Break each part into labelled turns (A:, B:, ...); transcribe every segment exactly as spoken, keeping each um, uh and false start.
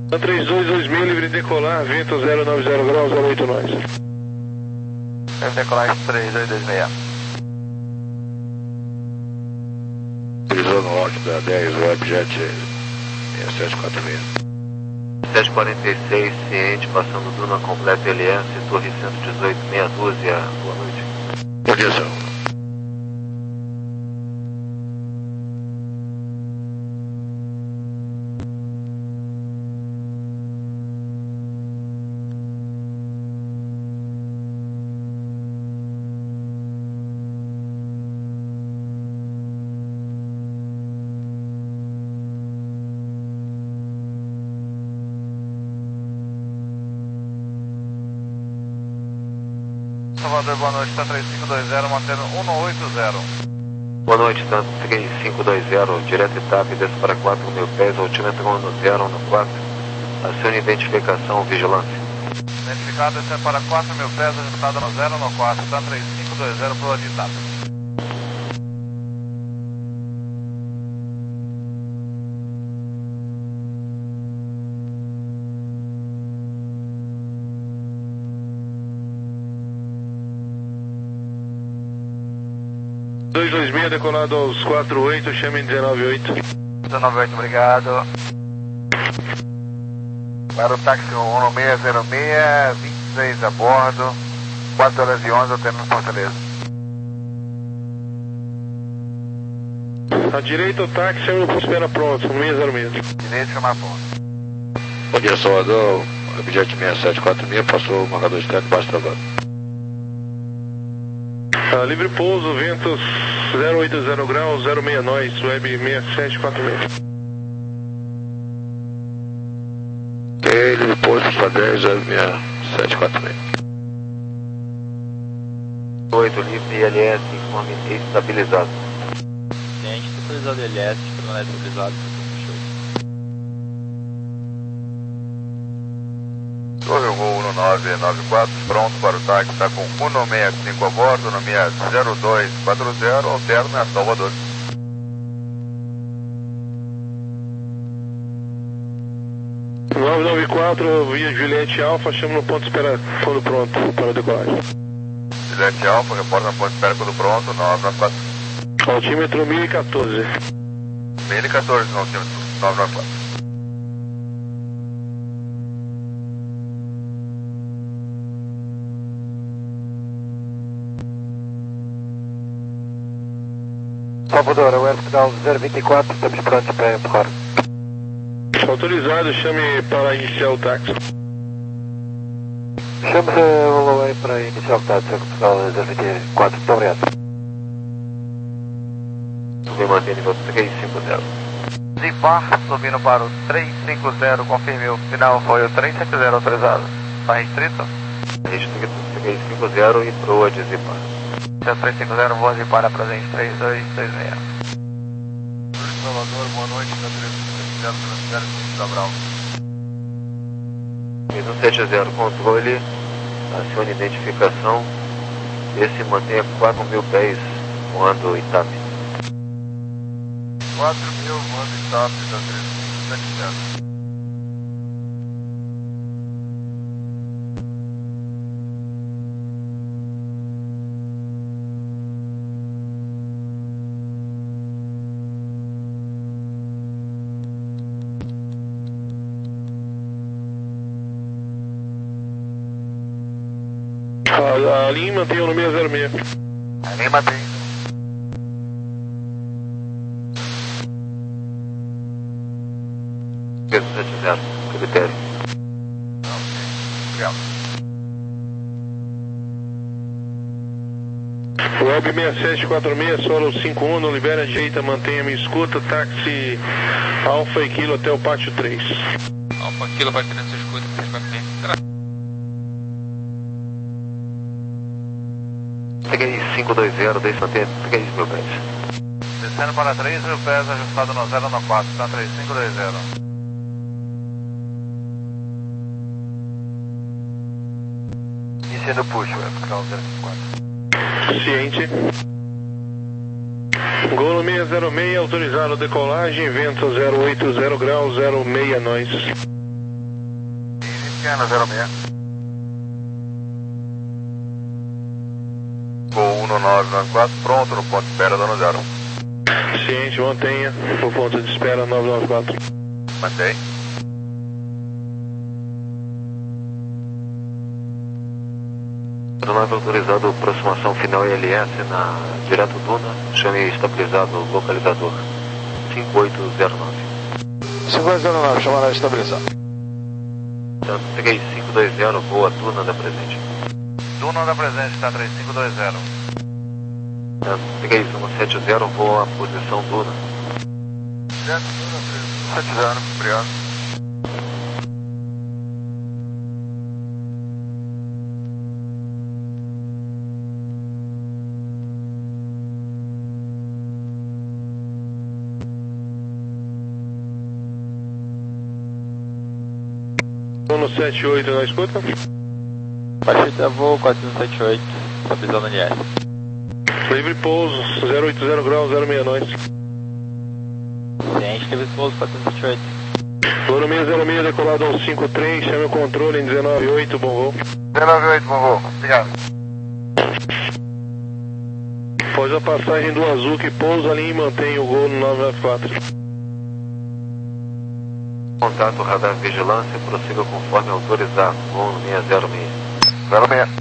A: três dois dois mil, livre decolar, vento zero nove zero graus, zero oito nós.
B: Livre decolar três dois dois seis.
C: Visão norte da dez, Webjet seis sete quatro seis.
B: sete quarenta e seis, ciente, passando Duna completa L S, Torre cento e dezoito, meia dúzia, boa noite.
C: Boa dia, senhor.
B: Salvador, boa noite, tá três cinco dois zero, mantendo um oito zero.
D: Boa noite, tá três cinco dois zero, direto E T A P, desce para quatro mil pés, altímetro no zero no quatro, acione identificação, vigilância.
B: Identificado, desce para quatro mil pés, ajustado no zero no quatro, tá três cinco dois zero, pro de E T A P.
A: dois dois seis, decolado aos quatro oito, chame dezenove oito.
B: dezenove oito, obrigado. Para o táxi um seis zero seis, vinte e seis a bordo, quatro horas e onze, até no Fortaleza.
A: À direita o táxi, chame o espera pronto, seis zero seis.
B: Direito, chamar ponto.
C: Bom dia, Salvador. Webjet seis sete quatro seis, passou o marcador externo embaixo travado.
A: Ah, livre pouso, ventos zero oito zero graus, zero seis nós, web seis sete quatro seis.
C: Ok, livre pouso, sua dez, web seis sete quatro seis.
D: oito, livre L S, informe estabilizado.
E: Ciente, estabilizado L S, permanece estabilizado.
B: Torre um nove nove quatro, pronto para o táxi, está com um seis cinco a bordo, no minha zero dois quatro zero, alterna Salvador.
A: nove nove quatro, via Juliette Alfa, chama no ponto de espera quando pronto para a decolagem.
B: Juliette Alfa, reporta no ponto de espera quando pronto, nove nove quatro.
A: Altímetro mil e quatorze.
B: mil e quatorze no altímetro, nove nove quatro.
F: Salvador, o Airfield zero vinte e quatro, estamos prontos para empurrar.
A: Autorizado, chame para iniciar o táxi.
F: Chame o Huawei para iniciar o táxi, Portugal zero vinte e quatro, muito obrigado.
D: Subir mantém nível três cinco zero.
B: Zipar, subindo para o três cinco zero, confirme o final, foi o três sete zero autorizado. Está restrito?
D: Restrito três cinco zero e proa de Zipar.
B: três cinco zero, voa Zipar a presente três dois dois seis. Salvador, boa noite, da três cinco zero, transfere da Brau.
D: um sete zero, controle, acione identificação, esse mantenha quatro mil pés voando I T A P.
B: quatro mil, voando I T A P da três cinco sete zero.
A: A, a linha mantém o no seis zero seis.
B: A linha mantém.
D: um sete zero, critério.
B: Obrigado.
A: Web seis sete quatro seis, solo cinco um, não libera direita, mantenha-me escuta, táxi Alfa e Kilo até o pátio três.
E: Alfa, Kilo, vai querendo seu escuta, três quatro seis.
D: três cinco dois zero, desce mantenha três mil pés.
B: Descendo para três mil pés, ajustado no zero no quatro, está três cinco dois zero. Iniciando push, Portugal zero cinco quatro.
A: Ciente. Golo seis zero seis, autorizado decolagem, vento zero oito zero graus, zero seis nós.
B: pequena, zero seis. Gol um nove nove quatro, pronto no ponto de espera, dando zero.
A: Ciente, mantenha o ponto de espera nove nove quatro.
B: Mantém.
D: Aeronave autorizado, aproximação final I L S na direto Duna, chame estabilizado localizador cinco oito zero nove.
C: cinco oito zero nove, chamará estabilizado.
D: três cinco dois zero, boa Duna da presente.
B: Duna da presente, está três cinco dois zero.
D: três um sete zero, boa posição Duna.
B: Direto Duna, três um sete zero, obrigado.
A: um sete oito, não escuta?
E: Baixita voo quatro um sete oito, estabilizando N S.
A: Livre pouso, zero oito zero graus, zero seis nós.
E: Ciente, livre pouso quatro um sete oito.
A: Loro seis zero seis, decolado um cinco três, chame o controle em dezenove oito, bom voo.
B: dezenove oito, bom voo, obrigado.
A: Após a passagem do azul que pousa ali e mantém o gol no nove nove quatro.
D: Contato radar vigilância, prossiga conforme autorizado, voo seis zero seis.
B: zero seis.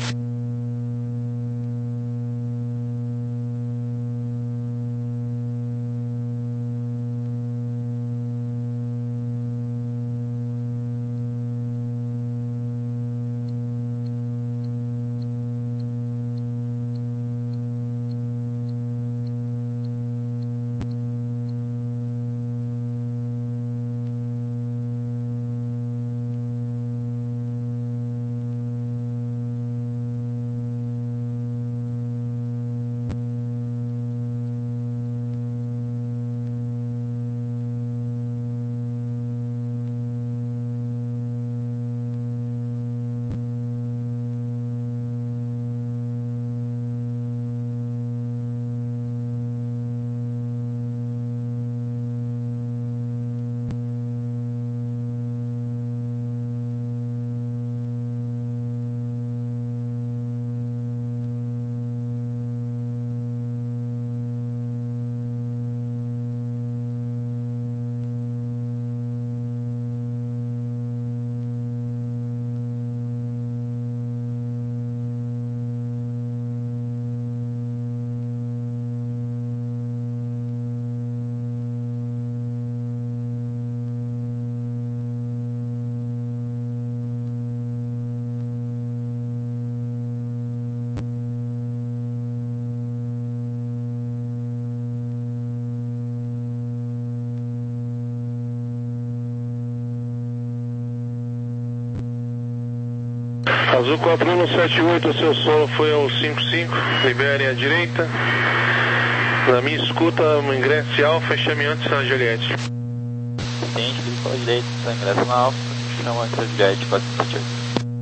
A: Azul quatro um sete oito, seu solo foi ao cinco cinco, libere à direita. Na minha escuta, ingresse Alfa e chame antes a Juliette.
E: Ciente, livre pela direita, só ingressa na Alfa, chama antes a Juliette quatro um sete oito.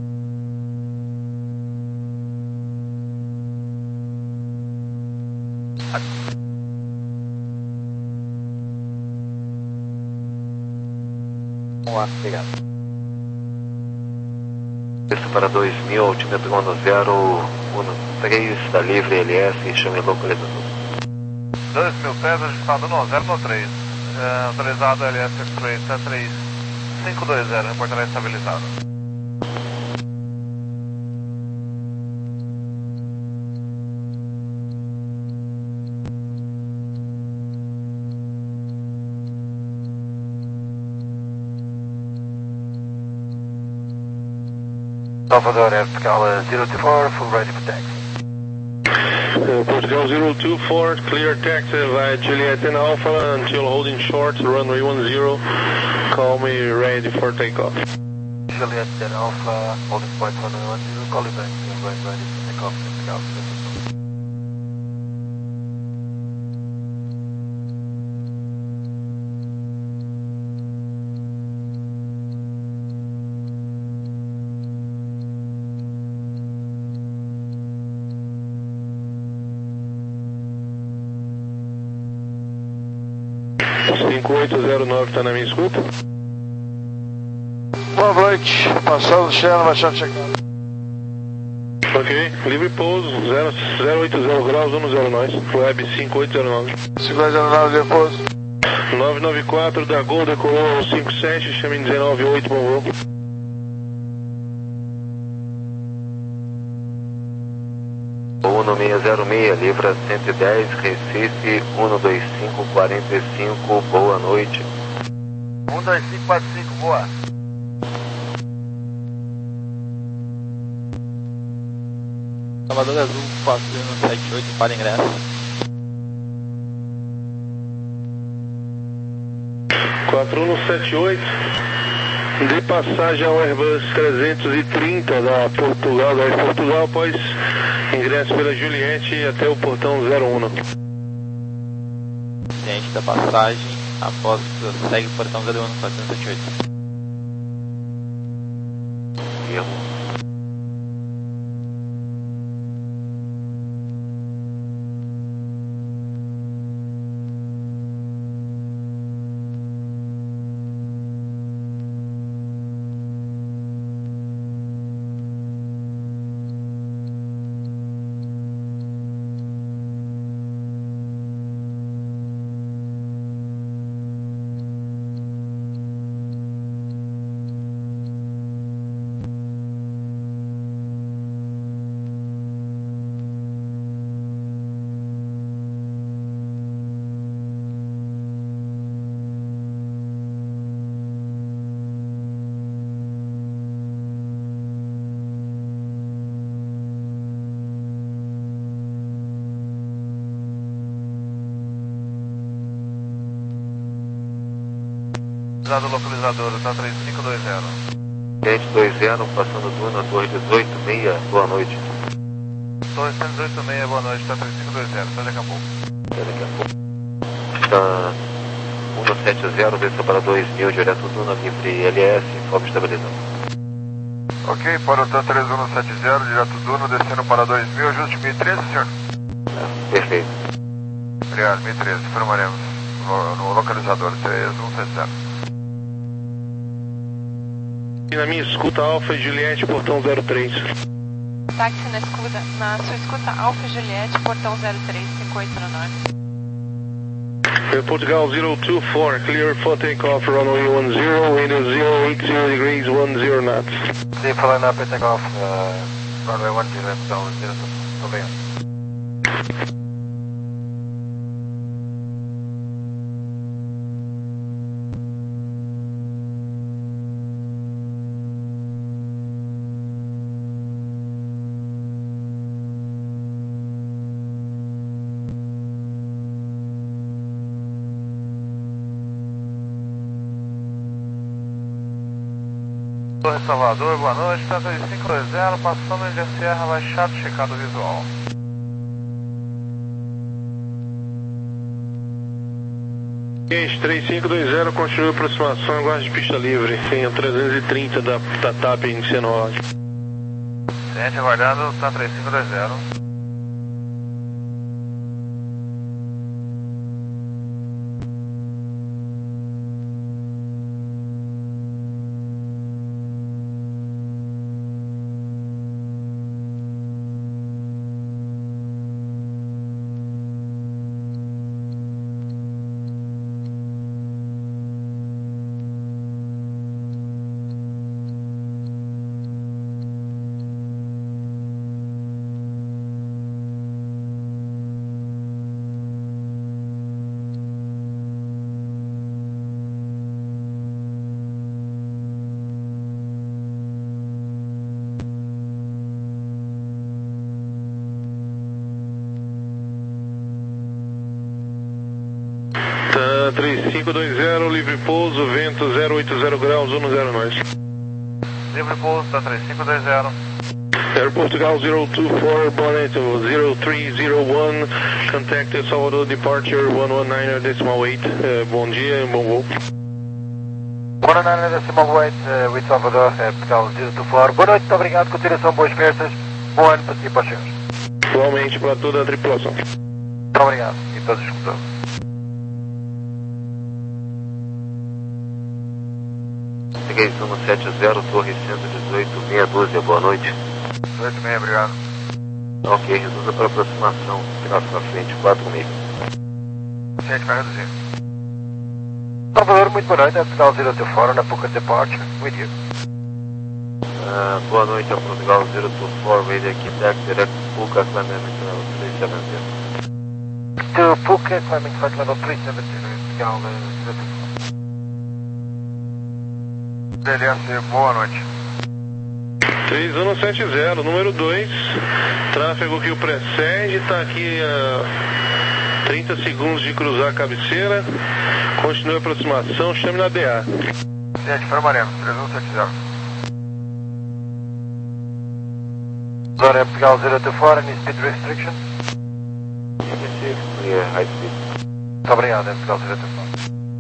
E: Vamos lá, obrigado.
D: Isso para dois mil, altímetro ano zero um três, está livre L S e chame localizador.
B: dois mil pés, ajustado no zero no três. É, autorizado L S X-Ray, T três cinco dois zero, reportará estabilizado.
F: Salvador Airport zero two four, full ready for taxi.
A: Uh, Portugal zero two four, clear taxi via Juliet and Alpha until holding short, runway one zero, call me ready for takeoff.
F: Juliet and Alpha, holding point runway one zero, call you back, runway ready for takeoff, takeoff.
A: cinco oito zero nove está na minha escuta.
C: Boa noite, passando o Xena, baixando checado.
A: Ok, livre pouso, zero oito zero graus, um zero nós, web cinco oito zero nove.
C: cinco oito zero nove, livre pouso.
A: nove nove quatro da Gol, decolou cinco sete, chame dezenove oito, bom voo.
D: uno seis zero seis, Libra cento e dez, Recife, um dois cinco quatro cinco, boa noite.
B: um dois cinco quatro cinco, boa.
E: Salvador Azul quatro um sete oito para ingresso.
A: quatro um sete oito, de passagem ao Airbus trezentos e trinta da Portugal, da Air Portugal, após ingresso pela Juliette até o portão zero um.
E: Ciente da passagem, após segue o portão zero um quatro um sete oito.
D: Erro.
B: Do localizador, tá três cinco dois zero.
D: Gente dois zero, passando Duna, torre dezoito seis, boa noite.
B: Torre cento e dezoito seis, boa noite, tá três cinco dois zero, até daqui a pouco.
D: Até daqui a pouco. Está um sete zero, desça para dois mil, direto Duna, livre L S, informe estabilizado.
B: Ok, para o T três um sete zero, direto Duna, descendo para dois mil, ajuste mil e treze, senhor?
D: É, perfeito.
B: Obrigado, mil e treze, formaremos no, no localizador três um sete zero.
A: E na minha escuta Alfa e Juliette, portão zero três.
G: Táxi na, escuta, na sua escuta Alfa e Juliette, portão zero três, cinco oito zero nove.
A: Air Portugal zero two four, clear for takeoff, runway one zero, wind zero eight zero degrees, one zero knots.
F: Sim, falando na takeoff, uh, runway one zero, então, tô bem.
B: Torre Salvador, boa noite, tá três cinco dois zero, passando de Sierra Baixado, checado visual.
A: Gente, três cinco dois zero, continua a aproximação, aguarde de pista livre, tem a trezentos e trinta da, da T A P iniciando o áudio.
B: Ciente aguardando, tá três cinco dois zero.
A: três cinco dois zero, livre pouso, vento zero oito zero graus, um zero nós.
B: Livre pouso, tá três cinco dois zero.
A: Air Portugal zero two four, Boneto zero three zero one, contact Salvador Departure one one nine decimal eight, uh, bom dia e bom voo.
F: one one nine decimal eight, uh, with Salvador, uh, Portugal zero two four. Boa noite, muito obrigado, continuação, boas festas, bom ano para ti e para os senhores.
A: Igualmente para toda a tripulação.
F: Muito obrigado, e todos os escutadores.
D: três um sete zero, Torre cento e dezoito, meia dúzia, boa noite.
B: dezoito e meia, obrigado.
D: Ok, reduza para aproximação, tráfego à frente, quatro meia.
B: Gente, vai reduzir.
F: Salvador, muito boa noite, Portugal zero two four, na Puka Departure, with you.
D: Uh, boa noite, a Portugal zero two four, radio architect, direct Puka, climbing level three seventy.
F: To Puka, climbing flight level three seventy, Portugal zero two four.
B: D L S, boa noite.
A: três um sete zero, número dois, tráfego que o precede, está aqui a trinta segundos de cruzar a cabeceira, continue a aproximação, chame na D A.
B: Gente, informaremos, três um sete zero.
F: Agora é Portugal zero two four, any speed restriction?
D: Receave, clear, high speed.
F: Muito obrigado, é Portugal zero two four.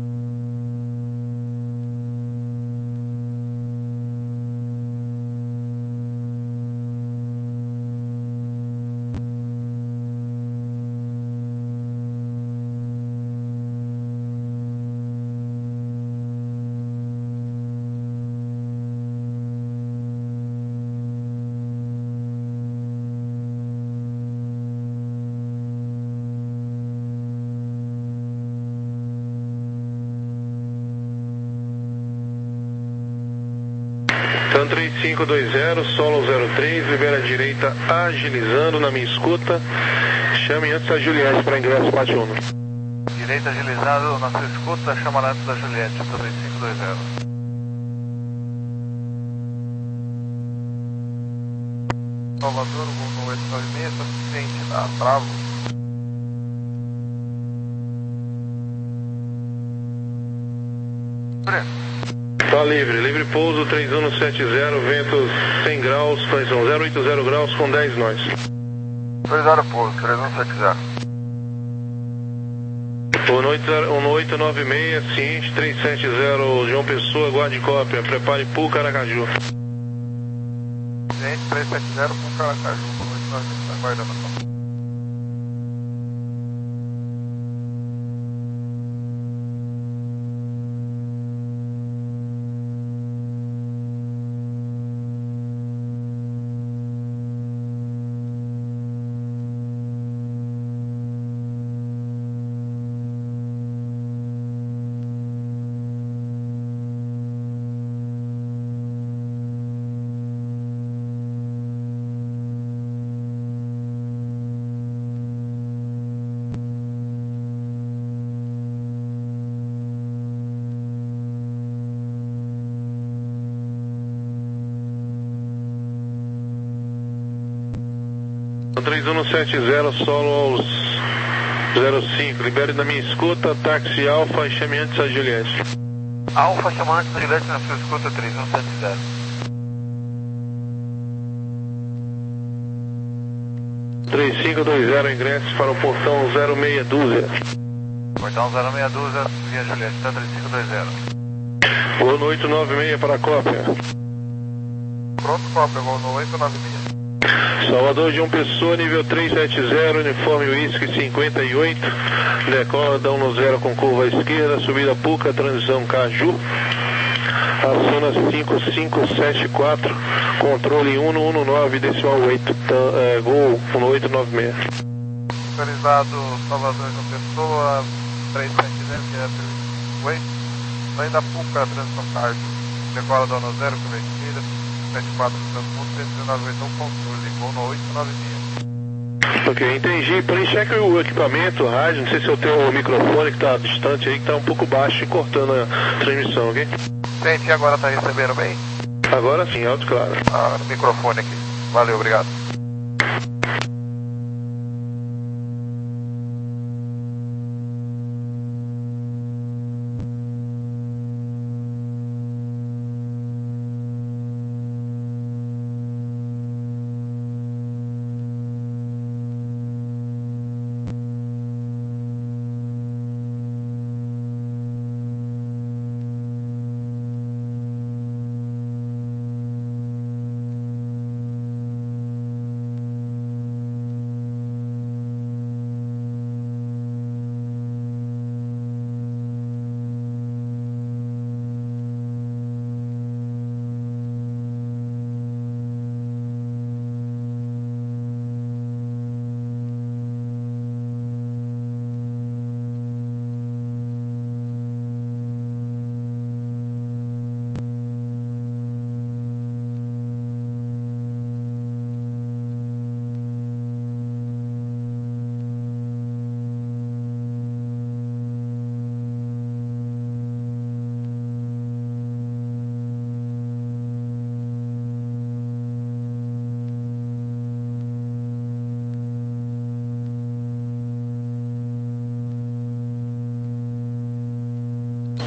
A: Então três cinco dois zero, solo zero três, libera a direita agilizando na minha escuta. Chame antes da Juliette para ingresso Pátio Uno.
B: Direita agilizado na sua escuta, chama antes da Juliette, três cinco dois zero. Salvador, voo oito nove seis, suficiente, tá? Travo.
A: Tá livre, livre pouso três um sete zero, ventos cem graus, pressão zero oito zero graus com dez nós.
B: dois zero pouso, três um sete zero.
A: um oito nove seis, ciente três sete zero, João Pessoa, guarde cópia, prepare Puca Aracaju.
B: Ciente três sete zero, Puca Aracaju, oito nove seis, tá guardando a cópia.
A: três um sete zero, solo aos zero cinco, libere da minha escuta, táxi Alfa e chame antes a Juliette.
B: Alfa, chama antes da Juliette na sua escuta, três um sete zero.
A: três cinco dois zero, ingresso para o portão zero seis dúzia.
B: Portão zero seis dúzia, via Juliette, tá três cinco dois zero.
A: Voo no oito nove seis para a cópia.
B: Pronto, cópia, voo no oito nove seis.
A: Salvador João Pessoa, nível três sete zero, uniforme Whisky cinquenta e oito, decola dá um no zero com curva à esquerda, subida Puca, transição Caju, aciona cinco cinco sete quatro, controle um um nove, decimal oito, é, Gol um oito nove seis.
B: Localizado Salvador João Pessoa, três sete zero, que é a oito, vem da Puca, transição Caju, decola dá um no zero, curva à esquerda, sete quatro, cento e dezenove, então controle, voo no oito nove seis.
A: Ok, entendi. Preencheque o equipamento, o rádio, não sei se é o teu microfone que está distante aí, que está um pouco baixo e cortando a transmissão, ok?
B: Sente, agora está recebendo bem?
A: Agora sim, alto e claro.
B: Ah, microfone aqui. Valeu, obrigado.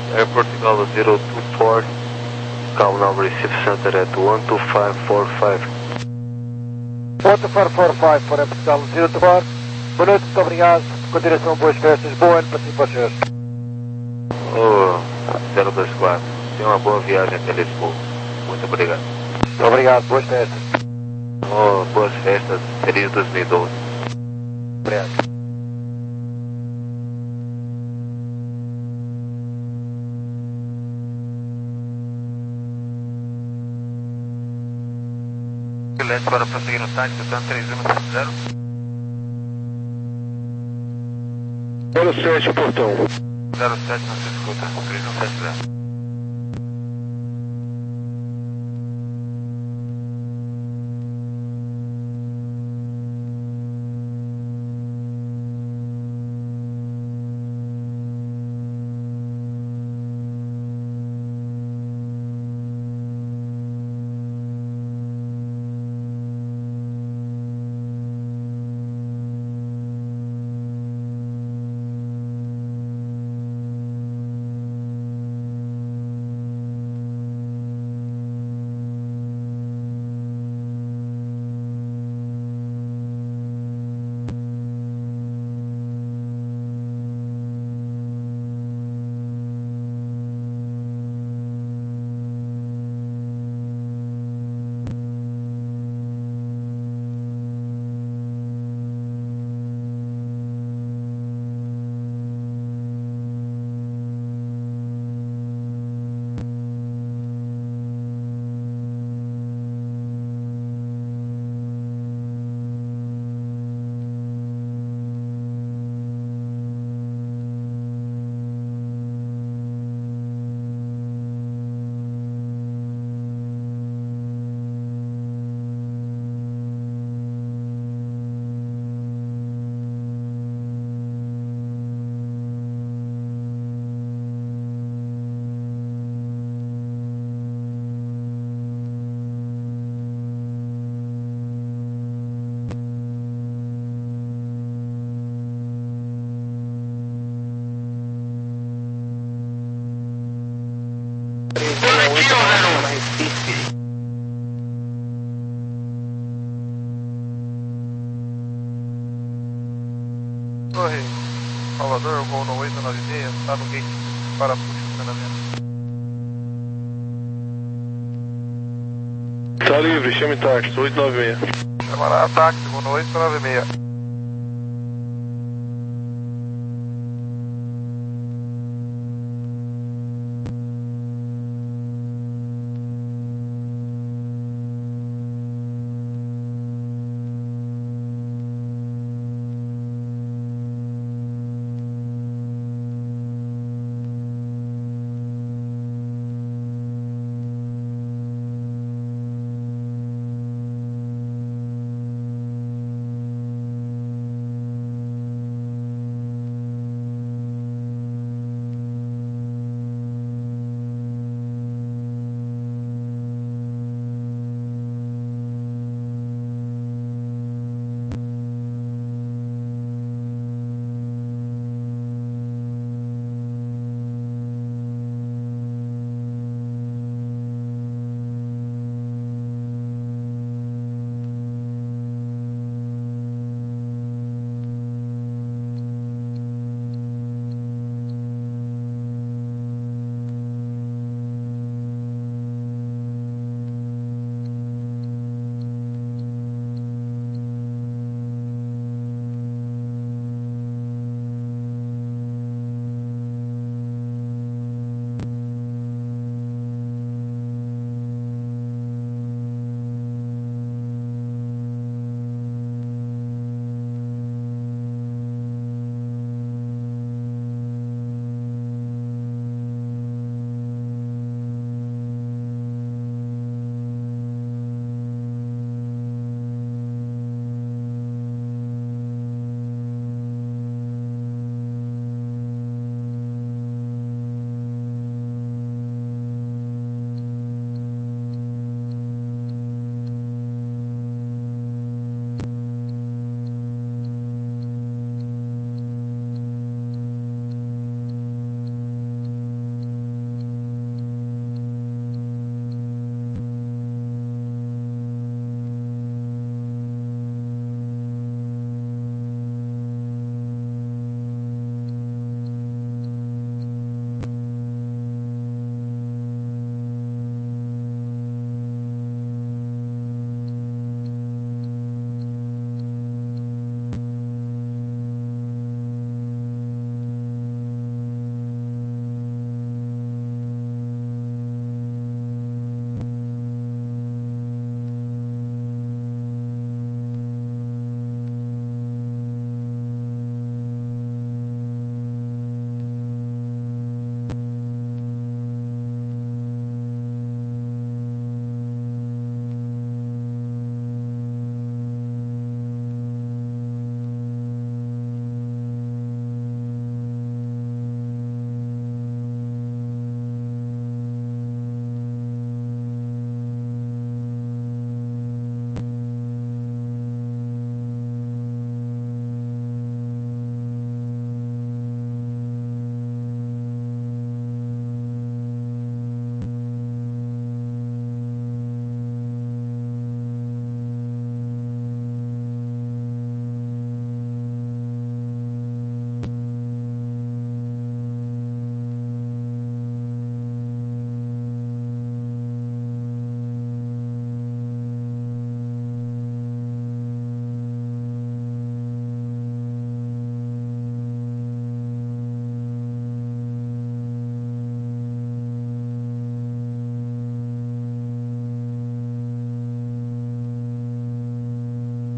D: Air Portugal zero two four, call now receive center at one two five four five.
F: one two five four five para Portugal zero two four. Boa noite, muito obrigado. Continuação, boas festas. Bom ano para si e para os senhores.
D: Oh, zero dois quatro, tenha uma boa viagem até Lisboa. Muito obrigado.
F: Obrigado, boas festas.
D: Oh, boas festas, feliz dois mil e doze.
F: Obrigado.
B: Juliette para prosseguir no táxi, Tan três um sete zero.
A: zero sete, portão.
B: zero sete, não se escuta, três um sete zero. Torre, Salvador, voo no oito nove seis, está no gate para funcionamento.
A: Tá livre, chame táxi, oito nove seis.
B: Chamará táxi, voo no oito nove seis.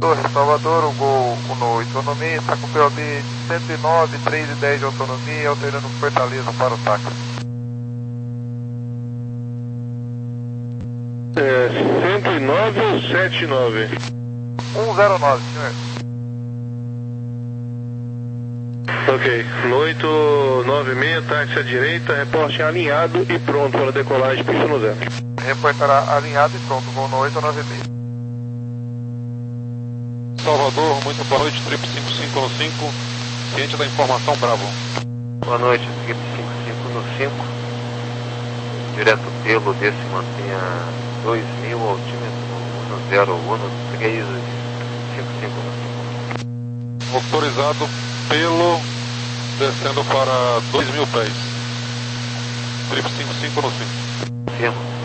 B: Torre Salvador, o Gol no autonomia, está com P O B de cento e nove, três e dez de autonomia, alterando Fortaleza para o táxi.
A: É, cento e nove ou setenta e nove?
B: cento e nove, senhor.
A: Ok, no oito nove seis, táxi à direita, reporte alinhado e pronto para decolagem, pista no zero.
B: Reportará alinhado e pronto, Gol no oito nove seis.
H: Salvador, muito boa noite, trip cinco cinco no cinco, ciente da informação, Bravo.
D: Boa noite, trip cinco cinco no cinco, direto pelo desse mantenha dois mil, altímetro um zero um três cinco cinco no cinco.
H: Autorizado pelo, descendo para dois mil pés, trip cinco cinco no cinco.
D: Firma.